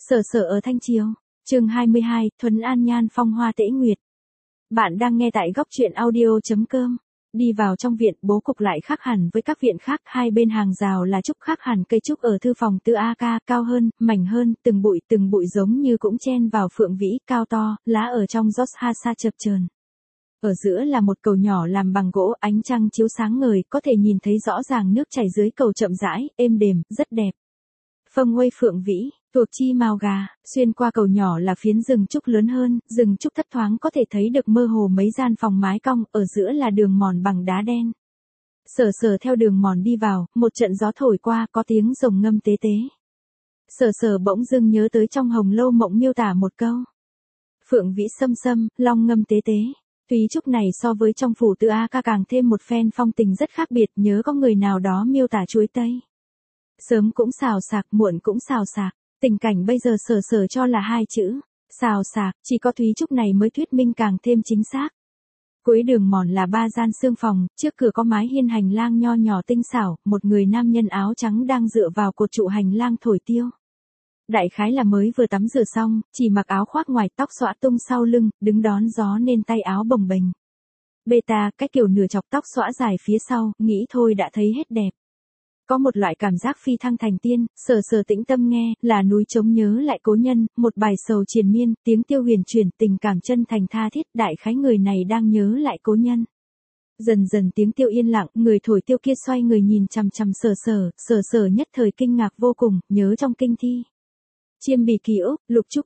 Sở sở ở Thanh Chiếu, chương 22, Thuấn An Nhan phong hoa tễ nguyệt. Bạn đang nghe tại góc truyện audio.com. Đi vào trong viện, bố cục lại khác hẳn với các viện khác, hai bên hàng rào là trúc khác hẳn cây trúc ở thư phòng Tư A Ca, cao hơn, mảnh hơn, từng bụi giống như cũng chen vào phượng vĩ, cao to, lá ở trong rót ha sa chập chờn. Ở giữa là một cầu nhỏ làm bằng gỗ, ánh trăng chiếu sáng ngời, có thể nhìn thấy rõ ràng nước chảy dưới cầu chậm rãi, êm đềm, rất đẹp. Phông nguây phượng vĩ, thuộc chi mào gà, xuyên qua cầu nhỏ là phiến rừng trúc lớn hơn, rừng trúc thấp thoáng có thể thấy được mơ hồ mấy gian phòng mái cong, ở giữa là đường mòn bằng đá đen. Sở sở theo đường mòn đi vào, một trận gió thổi qua, có tiếng rồng ngâm tế tế. Sở sở bỗng dưng nhớ tới trong Hồng Lâu Mộng miêu tả một câu. Phượng vĩ xâm xâm, long ngâm tế tế. Thúy trúc này so với trong phủ Tư A Ca càng thêm một phen phong tình rất khác biệt, nhớ có người nào đó miêu tả chuối tây. Sớm cũng xào xạc, muộn cũng xào xạc. Tình cảnh bây giờ sở sở cho là hai chữ, xào xạc, chỉ có Thúy trúc này mới thuyết minh càng thêm chính xác. Cuối đường mòn là ba gian xương phòng, trước cửa có mái hiên hành lang nho nhỏ tinh xảo, một người nam nhân áo trắng đang dựa vào cột trụ hành lang thổi tiêu. Đại khái là mới vừa tắm rửa xong, chỉ mặc áo khoác ngoài, tóc xõa tung sau lưng, đứng đón gió nên tay áo bồng bềnh. Beta, cái kiểu nửa chọc tóc xõa dài phía sau, nghĩ thôi đã thấy hết đẹp. Có một loại cảm giác phi thăng thành tiên, sở sở tĩnh tâm nghe, là núi trống nhớ lại cố nhân, một bài sầu triền miên, tiếng tiêu huyền chuyển, tình cảm chân thành tha thiết, đại khái người này đang nhớ lại cố nhân. Dần dần tiếng tiêu yên lặng, người thổi tiêu kia xoay người nhìn chằm chằm sở sở nhất thời kinh ngạc vô cùng, nhớ trong kinh thi. Chiêm bì kỳ úc, lục trúc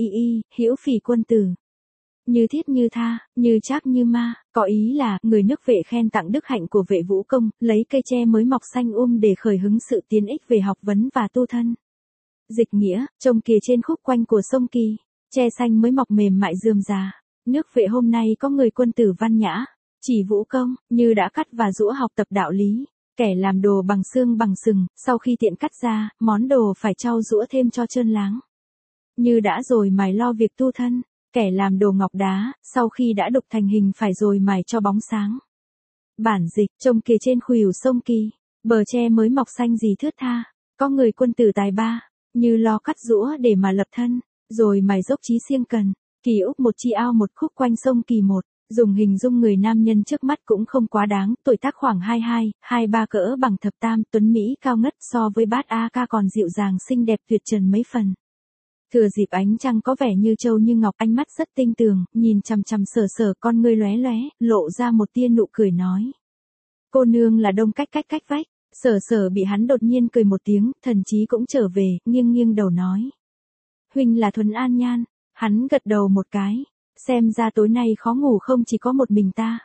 hữu phỉ quân tử. Như thiết như tha, như trác như ma, có ý là, người nước Vệ khen tặng đức hạnh của Vệ Vũ Công, lấy cây tre mới mọc xanh để khởi hứng sự tiến ích về học vấn và tu thân. Dịch nghĩa, trông kìa trên khúc quanh của sông Kỳ, tre xanh mới mọc mềm mại rườm rà. Nước Vệ hôm nay có người quân tử văn nhã, chỉ Vũ Công, như đã cắt và giũa học tập đạo lý. Kẻ làm đồ bằng xương bằng sừng, sau khi tiện cắt ra, món đồ phải trau giũa thêm cho trơn láng. Như đã rồi mài lo việc tu thân. Kẻ làm đồ ngọc đá, sau khi đã đục thành hình phải rồi mài cho bóng sáng. Bản dịch, trông kìa trên khuỷu sông Kỳ, bờ tre mới mọc xanh gì thướt tha, có người quân tử tài ba, như lo cắt giũa để mà lập thân, rồi mài dốc chí siêng cần, kỳ úc một chi ao một khúc quanh sông Kỳ một, dùng hình dung người nam nhân trước mắt cũng không quá đáng, tuổi tác khoảng 22, 23 cỡ bằng thập tam, tuấn Mỹ cao ngất so với bát A Ca còn dịu dàng xinh đẹp tuyệt trần mấy phần. Thừa dịp ánh trăng có vẻ như châu như ngọc, ánh mắt rất tinh tường, nhìn chằm chằm sở sở, con ngươi lóe lóe, lộ ra một tia nụ cười nói. Cô nương là đông cách vách. Sở sở bị hắn đột nhiên cười một tiếng, thần chí cũng trở về, nghiêng đầu nói. Huynh là Thuấn An Nhan, hắn gật đầu một cái, xem ra tối nay khó ngủ không chỉ có một mình ta.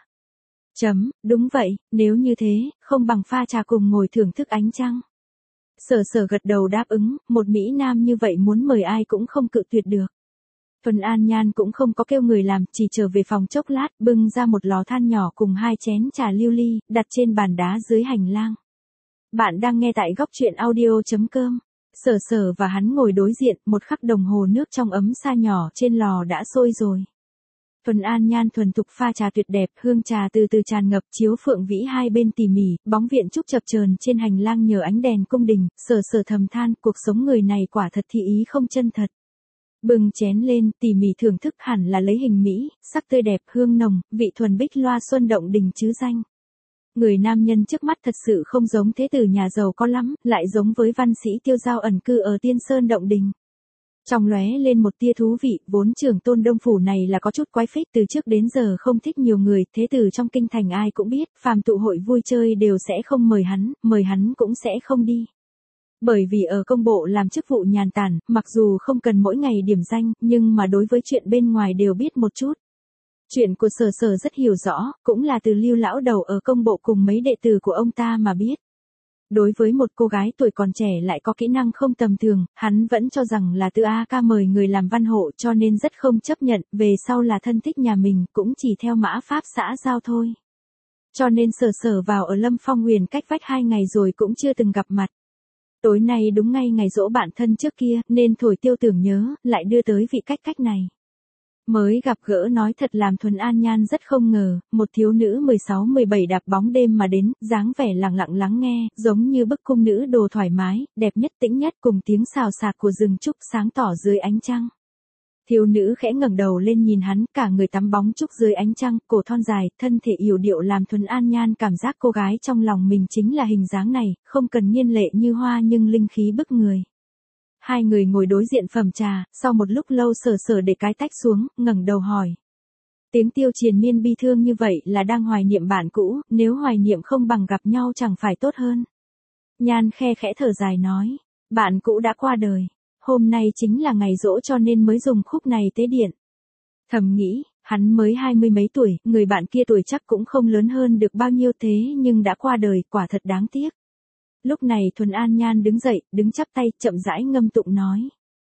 Đúng vậy, nếu như thế, không bằng pha trà cùng ngồi thưởng thức ánh trăng. Sở sở gật đầu đáp ứng, một Mỹ Nam như vậy muốn mời ai cũng không cự tuyệt được. Thuấn An Nhan cũng không có kêu người làm, chỉ trở về phòng chốc lát, bưng ra một lò than nhỏ cùng 2 chén trà lưu ly, đặt trên bàn đá dưới hành lang. Bạn đang nghe tại góc truyện audio.com. Sở sở và hắn ngồi đối diện, một khắc đồng hồ nước trong ấm sa nhỏ trên lò đã sôi rồi. Thuấn An Nhan thuần thục pha trà tuyệt đẹp, hương trà từ từ tràn ngập, chiếu phượng vĩ hai bên tỉ mỉ, bóng viện trúc chập chờn trên hành lang nhờ ánh đèn cung đình, sở sở thầm than, cuộc sống người này quả thật thị ý không chân thật. Bưng chén lên, tỉ mỉ thưởng thức, hẳn là lấy hình mỹ, sắc tươi đẹp, hương nồng, vị thuần bích loa xuân động đình chứ danh. Người nam nhân trước mắt thật sự không giống thế tử nhà giàu có lắm, lại giống với văn sĩ tiêu dao ẩn cư ở Tiên Sơn động đình. Trong lóe lên một tia thú vị, vốn trưởng tôn đông phủ này là có chút quái phích, từ trước đến giờ không thích nhiều người, thế tử trong kinh thành ai cũng biết, phàm tụ hội vui chơi đều sẽ không mời hắn cũng sẽ không đi. Bởi vì ở công bộ làm chức vụ nhàn tản, mặc dù không cần mỗi ngày điểm danh, nhưng mà đối với chuyện bên ngoài đều biết một chút. Chuyện của sở sở rất hiểu rõ, cũng là từ Lưu lão đầu ở công bộ cùng mấy đệ tử của ông ta mà biết. Đối với một cô gái tuổi còn trẻ lại có kỹ năng không tầm thường, hắn vẫn cho rằng là Tư A Ca mời người làm văn hộ cho nên rất không chấp nhận, về sau là thân thích nhà mình cũng chỉ theo mã pháp xã giao thôi. Cho nên sở sở vào ở Lâm Phong Huyền cách vách 2 ngày rồi cũng chưa từng gặp mặt. Tối nay đúng ngay ngày giỗ bạn thân trước kia nên thổi tiêu tưởng nhớ, lại đưa tới vị cách này. Mới gặp gỡ nói thật làm Thuần An Nhan rất không ngờ, một thiếu nữ 16-17 đạp bóng đêm mà đến, dáng vẻ lặng lặng lắng nghe, giống như bức cung nữ đồ thoải mái, đẹp nhất tĩnh nhất cùng tiếng xào xạc của rừng trúc sáng tỏ dưới ánh trăng. Thiếu nữ khẽ ngẩng đầu lên nhìn hắn, cả người tắm bóng trúc dưới ánh trăng, cổ thon dài, thân thể yểu điệu làm Thuần An Nhan cảm giác cô gái trong lòng mình chính là hình dáng này, không cần nghiên lệ như hoa nhưng linh khí bức người. Hai người ngồi đối diện phẩm trà, sau một lúc lâu Sở Sở để cái tách xuống, ngẩng đầu hỏi. Tiếng Tiêu triền miên bi thương như vậy là đang hoài niệm bạn cũ, nếu hoài niệm không bằng gặp nhau chẳng phải tốt hơn. Nhan khe khẽ thở dài nói, bạn cũ đã qua đời, hôm nay chính là ngày giỗ cho nên mới dùng khúc này tế điện. Thầm nghĩ, hắn mới 20 mấy tuổi, người bạn kia tuổi chắc cũng không lớn hơn được bao nhiêu thế nhưng đã qua đời, quả thật đáng tiếc. Lúc này Thuần An Nhan đứng dậy, đứng chắp tay, chậm rãi ngâm tụng nói.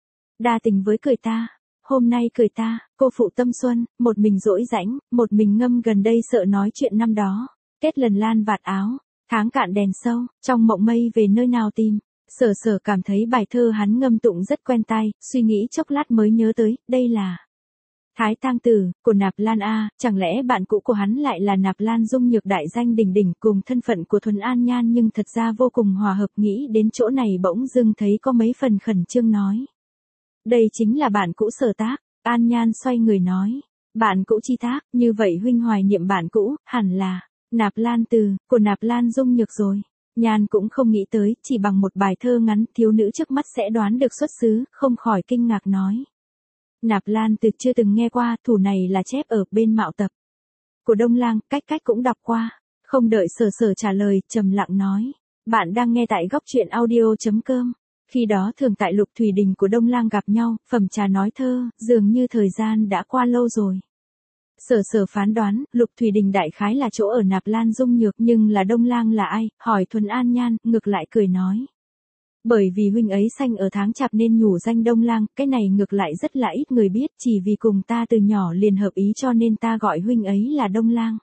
Đa tình với cười ta, hôm nay cười ta, cô phụ tâm xuân, một mình dỗi rãnh, một mình ngâm gần đây sợ nói chuyện năm đó. Kết lần lan vạt áo, tháng cạn đèn sâu, trong mộng mây về nơi nào tìm. Sở Sở cảm thấy bài thơ hắn ngâm tụng rất quen tai, suy nghĩ chốc lát mới nhớ tới, đây là Thái Tang Tử, của Nạp Lan A, chẳng lẽ bạn cũ của hắn lại là Nạp Lan Dung Nhược đại danh đỉnh đỉnh cùng thân phận của Thuần An Nhan nhưng thật ra vô cùng hòa hợp, nghĩ đến chỗ này bỗng dưng thấy có mấy phần khẩn trương nói. Đây chính là bạn cũ Sở Tác, An Nhan xoay người nói. Bạn cũ Chi Tác, như vậy huynh hoài niệm bạn cũ, hẳn là Nạp Lan Từ, của Nạp Lan Dung Nhược rồi. Nhan cũng không nghĩ tới, chỉ bằng một bài thơ ngắn, thiếu nữ trước mắt sẽ đoán được xuất xứ, không khỏi kinh ngạc nói. Nạp Lan Từ chưa từng nghe qua, thủ này là chép ở bên Mạo Tập của Đông Lang, cách cũng đọc qua. Không đợi Sở Sở trả lời, trầm lặng nói. Bạn đang nghe tại góc truyện audio.com. Khi đó thường tại Lục Thủy Đình của Đông Lang gặp nhau, phẩm trà nói thơ, dường như thời gian đã qua lâu rồi. Sở Sở phán đoán, Lục Thủy Đình đại khái là chỗ ở Nạp Lan Dung Nhược, nhưng là Đông Lang là ai, hỏi Thuần An Nhan, ngược lại cười nói. Bởi vì huynh ấy sanh ở tháng chạp nên nhủ danh Đông Lang, cái này ngược lại rất là ít người biết, chỉ vì cùng ta từ nhỏ liền hợp ý cho nên ta gọi huynh ấy là Đông Lang.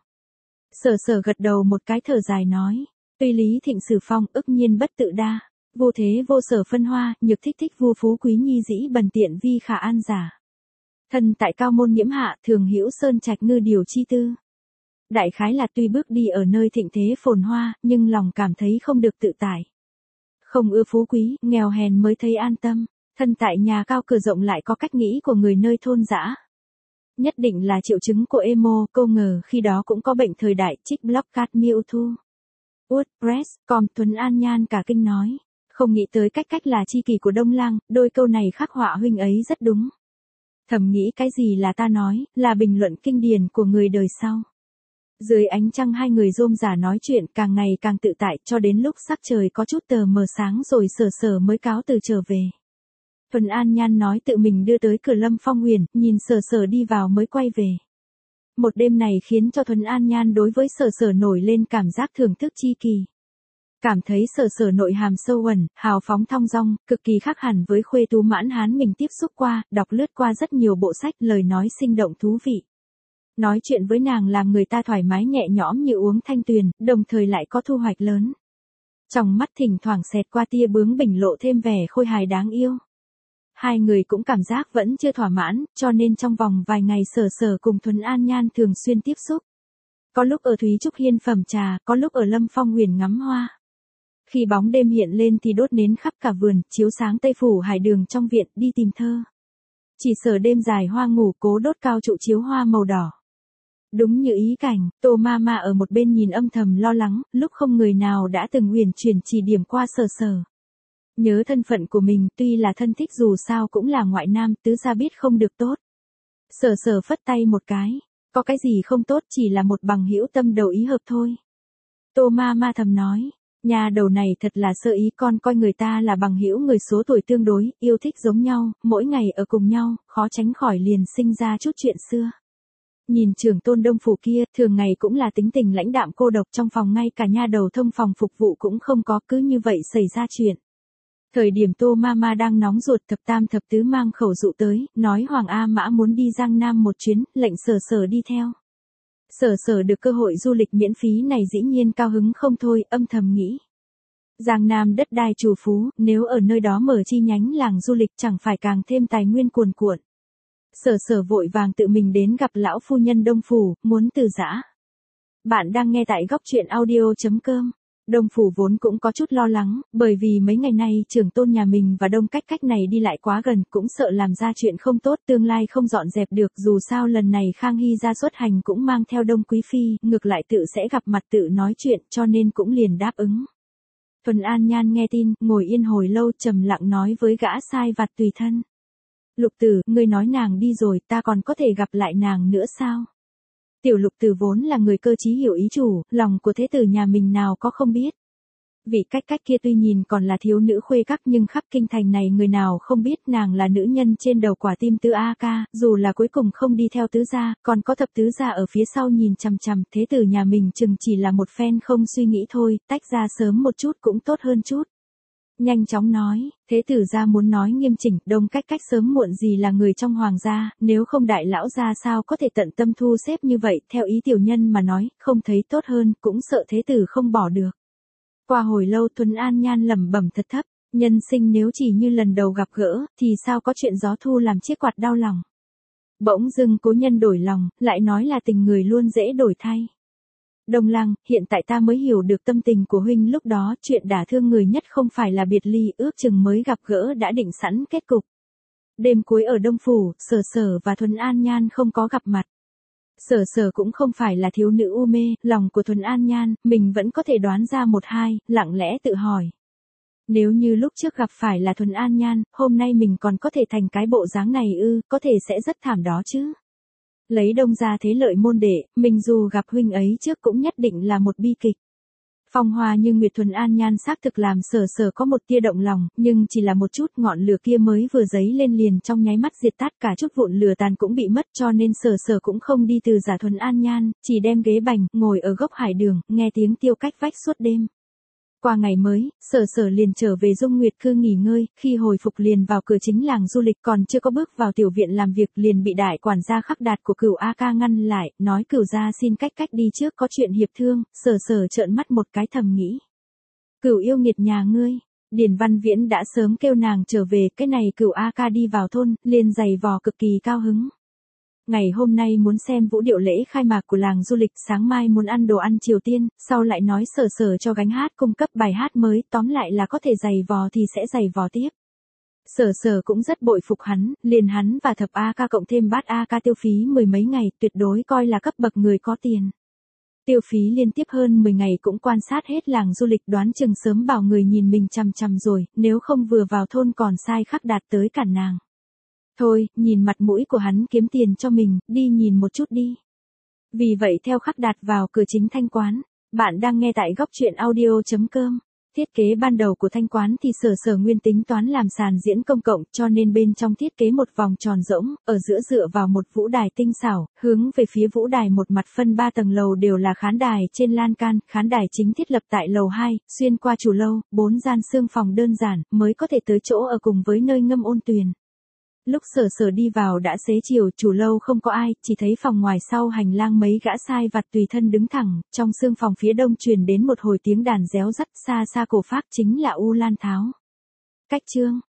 Sở Sở gật đầu một cái thở dài nói, tuy lý thịnh sử phong, ức nhiên bất tự đa, vô thế vô sở phân hoa, nhược thích thích vua phú quý nhi dĩ bần tiện vi khả an giả. Thân tại cao môn nhiễm hạ, thường hữu sơn trạch ngư điều chi tư. Đại khái là tuy bước đi ở nơi thịnh thế phồn hoa, nhưng lòng cảm thấy không được tự tại. Không ưa phú quý, nghèo hèn mới thấy an tâm, thân tại nhà cao cửa rộng lại có cách nghĩ của người nơi thôn dã. Nhất định là triệu chứng của emo, câu ngờ khi đó cũng có bệnh thời đại, trích blog cat Mewtwo. WordPress, com Thuần An Nhan cả kinh nói. Không nghĩ tới cách là chi kỷ của Đông Lang, đôi câu này khắc họa huynh ấy rất đúng. Thầm nghĩ cái gì là ta nói, là bình luận kinh điển của người đời sau. Dưới ánh trăng hai người rôm rả nói chuyện càng ngày càng tự tại cho đến lúc sắc trời có chút tờ mờ sáng rồi Sở Sở mới cáo từ trở về. Thuần An Nhan nói tự mình đưa tới cửa Lâm Phong Huyền, nhìn Sở Sở đi vào mới quay về. Một đêm này khiến cho Thuần An Nhan đối với Sở Sở nổi lên cảm giác thưởng thức chi kỳ. Cảm thấy Sở Sở nội hàm sâu ẩn, hào phóng thong dong, cực kỳ khác hẳn với khuê tú mãn hán mình tiếp xúc qua, đọc lướt qua rất nhiều bộ sách, lời nói sinh động thú vị. Nói chuyện với nàng làm người ta thoải mái nhẹ nhõm như uống thanh tuyền, đồng thời lại có thu hoạch lớn. Trong mắt thỉnh thoảng xẹt qua tia bướng bỉnh lộ thêm vẻ khôi hài đáng yêu. Hai người cũng cảm giác vẫn chưa thỏa mãn, cho nên trong vòng vài ngày Sở Sở cùng Thuần An Nhan thường xuyên tiếp xúc. Có lúc ở Thúy Trúc Hiên phẩm trà, có lúc ở Lâm Phong Huyền ngắm hoa. Khi bóng đêm hiện lên thì đốt nến khắp cả vườn, chiếu sáng tây phủ hải đường trong viện, đi tìm thơ. Chỉ sợ đêm dài hoa ngủ cố đốt cao trụ chiếu hoa màu đỏ. Đúng như ý cảnh, Tô Mama ở một bên nhìn âm thầm lo lắng, lúc không người nào đã từng huyền chuyển chỉ điểm qua Sở Sở. Nhớ thân phận của mình, tuy là thân thích dù sao cũng là ngoại nam, tứ gia biết không được tốt. Sở Sở phất tay một cái, có cái gì không tốt, chỉ là một bằng hữu tâm đầu ý hợp thôi. Tô Mama thầm nói, nhà đầu này thật là sơ ý, con coi người ta là bằng hữu người số tuổi tương đối, yêu thích giống nhau, mỗi ngày ở cùng nhau, khó tránh khỏi liền sinh ra chút chuyện xưa. Nhìn trưởng tôn Đông phủ kia, thường ngày cũng là tính tình lãnh đạm cô độc, trong phòng ngay cả nha đầu thông phòng phục vụ cũng không có, cứ như vậy xảy ra chuyện. Thời điểm Tô Mama đang nóng ruột, thập tam thập tứ mang khẩu dụ tới, nói Hoàng A Mã muốn đi Giang Nam một chuyến, lệnh Sở Sở đi theo. Sở Sở được cơ hội du lịch miễn phí này dĩ nhiên cao hứng không thôi, âm thầm nghĩ. Giang Nam đất đai trù phú, nếu ở nơi đó mở chi nhánh làng du lịch chẳng phải càng thêm tài nguyên cuồn cuộn. Sở Sở vội vàng tự mình đến gặp lão phu nhân Đông Phủ, muốn từ giã. Bạn đang nghe tại góc truyện audio.com. Đông Phủ vốn cũng có chút lo lắng, bởi vì mấy ngày nay trưởng tôn nhà mình và Đông Cách Cách này đi lại quá gần, cũng sợ làm ra chuyện không tốt, tương lai không dọn dẹp được. Dù sao lần này Khang Hy ra xuất hành cũng mang theo Đông Quý Phi, ngược lại tự sẽ gặp mặt tự nói chuyện, cho nên cũng liền đáp ứng. Thuần An Nhan nghe tin, ngồi yên hồi lâu, trầm lặng nói với gã sai vặt tùy thân. Lục Tử, ngươi nói nàng đi rồi, ta còn có thể gặp lại nàng nữa sao? Tiểu Lục Tử vốn là người cơ trí hiểu ý chủ, lòng của thế tử nhà mình nào có không biết. Vị Cách Cách kia tuy nhìn còn là thiếu nữ khuê các nhưng khắp kinh thành này người nào không biết nàng là nữ nhân trên đầu quả tim tứ A ca, dù là cuối cùng không đi theo tứ gia, còn có thập tứ gia ở phía sau nhìn chằm chằm, thế tử nhà mình chừng chỉ là một phen không suy nghĩ thôi, tách ra sớm một chút cũng tốt hơn chút. Nhanh chóng nói, thế tử gia muốn nói nghiêm chỉnh, Đông Cách Cách sớm muộn gì là người trong hoàng gia, nếu không đại lão gia sao có thể tận tâm thu xếp như vậy, theo ý tiểu nhân mà nói, không thấy tốt hơn, cũng sợ thế tử không bỏ được. Qua hồi lâu Thuần An Nhan lẩm bẩm thật thấp, nhân sinh nếu chỉ như lần đầu gặp gỡ, thì sao có chuyện gió thu làm chiếc quạt đau lòng. Bỗng dưng cố nhân đổi lòng, lại nói là tình người luôn dễ đổi thay. Đông Lăng, hiện tại ta mới hiểu được tâm tình của huynh lúc đó, chuyện đả thương người nhất không phải là biệt ly, ước chừng mới gặp gỡ đã định sẵn kết cục. Đêm cuối ở Đông Phủ, Sở Sở và Thuần An Nhan không có gặp mặt. Sở Sở cũng không phải là thiếu nữ u mê, lòng của Thuần An Nhan, mình vẫn có thể đoán ra một hai, lặng lẽ tự hỏi. Nếu như lúc trước gặp phải là Thuần An Nhan, hôm nay mình còn có thể thành cái bộ dáng này ư, có thể sẽ rất thảm đó chứ. Lấy Đông ra thế lợi môn đệ, mình dù gặp huynh ấy trước cũng nhất định là một bi kịch. Phong hoa như Nguyệt Thuần An Nhan xác thực làm Sở Sở có một tia động lòng, nhưng chỉ là một chút, ngọn lửa kia mới vừa dấy lên liền trong nháy mắt diệt tắt, cả chút vụn lửa tàn cũng bị mất, cho nên Sở Sở cũng không đi từ giả Thuần An Nhan, chỉ đem ghế bành, ngồi ở góc hải đường, nghe tiếng tiêu cách vách suốt đêm. Qua ngày mới, Sở Sở liền trở về Dung Nguyệt Cư nghỉ ngơi, khi hồi phục liền vào cửa chính làng du lịch, còn chưa có bước vào tiểu viện làm việc liền bị đại quản gia Khắc Đạt của Cửu A Ca ngăn lại, nói Cửu gia xin Cách Cách đi trước có chuyện hiệp thương. Sở Sở trợn mắt một cái thầm nghĩ. Cửu yêu nghiệt nhà ngươi, Điền Văn Viễn đã sớm kêu nàng trở về, cái này Cửu A Ca đi vào thôn, liền giày vò cực kỳ cao hứng. Ngày hôm nay muốn xem vũ điệu lễ khai mạc của làng du lịch, sáng mai muốn ăn đồ ăn Triều Tiên, sau lại nói Sở Sở cho gánh hát cung cấp bài hát mới, tóm lại là có thể giày vò thì sẽ giày vò tiếp. Sở Sở cũng rất bội phục hắn, liền hắn và thập A Ca cộng thêm bát A Ca tiêu phí mười mấy ngày, tuyệt đối coi là cấp bậc người có tiền. Tiêu phí liên tiếp hơn 10 ngày cũng quan sát hết làng du lịch, đoán chừng sớm bảo người nhìn mình chằm chằm rồi, nếu không vừa vào thôn còn sai Khắc Đạt tới cản nàng. Thôi, nhìn mặt mũi của hắn kiếm tiền cho mình, đi nhìn một chút đi. Vì vậy theo Khắc Đạt vào cửa chính thanh quán. Bạn đang nghe tại góc truyện audio.com. Thiết kế ban đầu của thanh quán thì Sở Sở nguyên tính toán làm sàn diễn công cộng, cho nên bên trong thiết kế một vòng tròn rỗng, ở giữa dựa vào một vũ đài tinh xảo, hướng về phía vũ đài một mặt phân 3 tầng lầu đều là khán đài trên lan can, khán đài chính thiết lập tại lầu 2, xuyên qua chủ lâu, 4 gian xương phòng đơn giản, mới có thể tới chỗ ở cùng với nơi ngâm ôn tuyền. Lúc Sở Sở đi vào đã xế chiều, chủ lâu không có ai, chỉ thấy phòng ngoài sau hành lang mấy gã sai vặt tùy thân đứng thẳng, trong xương phòng phía đông truyền đến một hồi tiếng đàn réo rắt, xa xa cổ phác chính là U Lan Tháo. Cách chương,